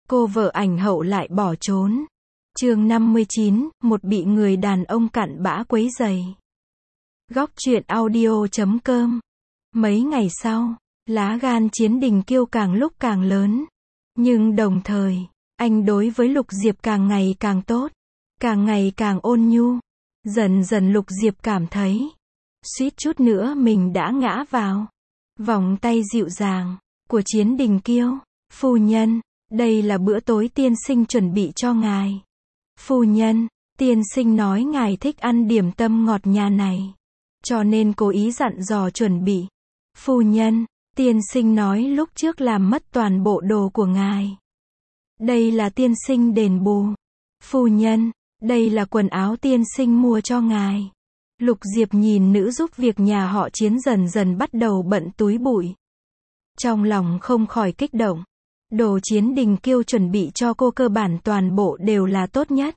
cô vợ ảnh hậu lại bỏ trốn. Chương 59, một bị người đàn ông cặn bã quấy rầy. Góc truyện audio.com. Mấy ngày sau, lá gan Chiến Đình Kiêu càng lúc càng lớn. Nhưng đồng thời, anh đối với Lục Diệp càng ngày càng tốt, càng ngày càng ôn nhu. Dần dần Lục Diệp cảm thấy, suýt chút nữa mình đã ngã vào vòng tay dịu dàng của Chiến Đình Kiêu. Phu nhân, đây là bữa tối tiên sinh chuẩn bị cho ngài. Phu nhân, tiên sinh nói ngài thích ăn điểm tâm ngọt nhà này, cho nên cố ý dặn dò chuẩn bị. Phu nhân, tiên sinh nói lúc trước làm mất toàn bộ đồ của ngài. Đây là tiên sinh đền bù. Phu nhân, đây là quần áo tiên sinh mua cho ngài. Lục Diệp nhìn nữ giúp việc nhà họ Chiến dần dần bắt đầu bận túi bụi. Trong lòng không khỏi kích động. Đồ Chiến Đình Kiêu chuẩn bị cho cô cơ bản toàn bộ đều là tốt nhất.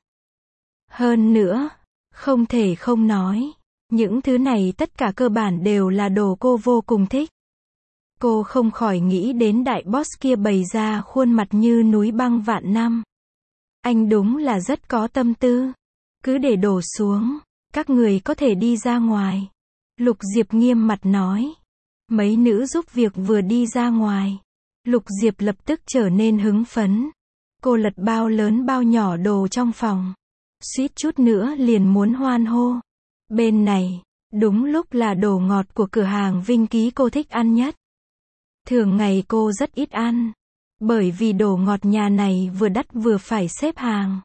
Hơn nữa, không thể không nói, những thứ này tất cả cơ bản đều là đồ cô vô cùng thích. Cô không khỏi nghĩ đến đại boss kia bày ra khuôn mặt như núi băng vạn năm. Anh đúng là rất có tâm tư. Cứ để đổ xuống, các người có thể đi ra ngoài. Lục Diệp nghiêm mặt nói. Mấy nữ giúp việc vừa đi ra ngoài, Lục Diệp lập tức trở nên hứng phấn. Cô lật bao lớn bao nhỏ đồ trong phòng, suýt chút nữa liền muốn hoan hô. Bên này, đúng lúc là đồ ngọt của cửa hàng Vinh Ký cô thích ăn nhất. Thường ngày cô rất ít ăn, bởi vì đồ ngọt nhà này vừa đắt vừa phải xếp hàng.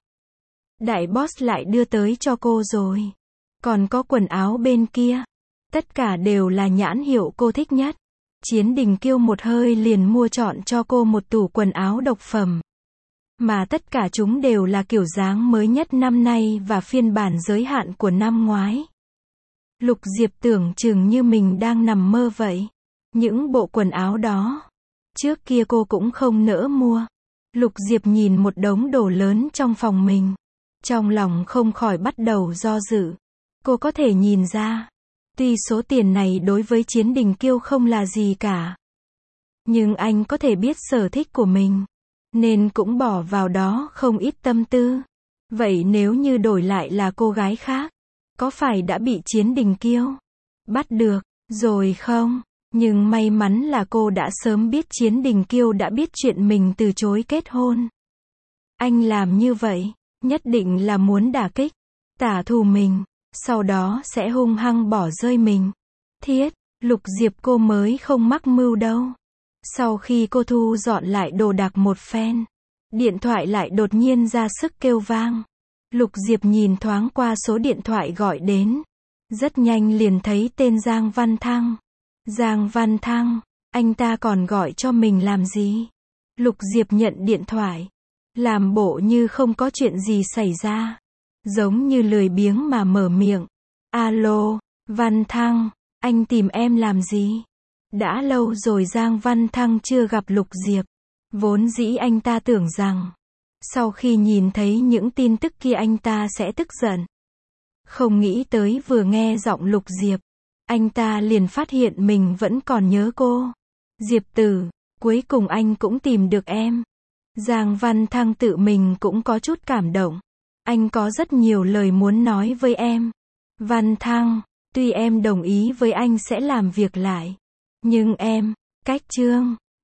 Đại boss lại đưa tới cho cô rồi. Còn có quần áo bên kia, tất cả đều là nhãn hiệu cô thích nhất. Chiến Đình Kiêu một hơi liền mua chọn cho cô một tủ quần áo độc phẩm. Mà tất cả chúng đều là kiểu dáng mới nhất năm nay và phiên bản giới hạn của năm ngoái. Lục Diệp tưởng chừng như mình đang nằm mơ vậy. Những bộ quần áo đó, trước kia cô cũng không nỡ mua. Lục Diệp nhìn một đống đồ lớn trong phòng mình, trong lòng không khỏi bắt đầu do dự. Cô có thể nhìn ra, tuy số tiền này đối với Chiến Đình Kiêu không là gì cả, nhưng anh có thể biết sở thích của mình, nên cũng bỏ vào đó không ít tâm tư. Vậy nếu như đổi lại là cô gái khác, có phải đã bị Chiến Đình Kiêu bắt được rồi không? Nhưng may mắn là cô đã sớm biết Chiến Đình Kiêu đã biết chuyện mình từ chối kết hôn. Anh làm như vậy, nhất định là muốn đả kích, trả thù mình, sau đó sẽ hung hăng bỏ rơi mình. Thiết, Lục Diệp cô mới không mắc mưu đâu. Sau khi cô thu dọn lại đồ đạc một phen, điện thoại lại đột nhiên ra sức kêu vang. Lục Diệp nhìn thoáng qua số điện thoại gọi đến, rất nhanh liền thấy tên Giang Văn Thăng. Giang Văn Thăng, anh ta còn gọi cho mình làm gì? Lục Diệp nhận điện thoại, làm bộ như không có chuyện gì xảy ra, giống như lười biếng mà mở miệng. Alo, Văn Thăng, anh tìm em làm gì? Đã lâu rồi Giang Văn Thăng chưa gặp Lục Diệp. Vốn dĩ anh ta tưởng rằng, sau khi nhìn thấy những tin tức kia anh ta sẽ tức giận. Không nghĩ tới vừa nghe giọng Lục Diệp, anh ta liền phát hiện mình vẫn còn nhớ cô. Diệp tử, cuối cùng anh cũng tìm được em. Giang Văn Thăng tự mình cũng có chút cảm động. Anh có rất nhiều lời muốn nói với em. Văn Thăng, tuy em đồng ý với anh sẽ làm việc lại, nhưng em, cách chương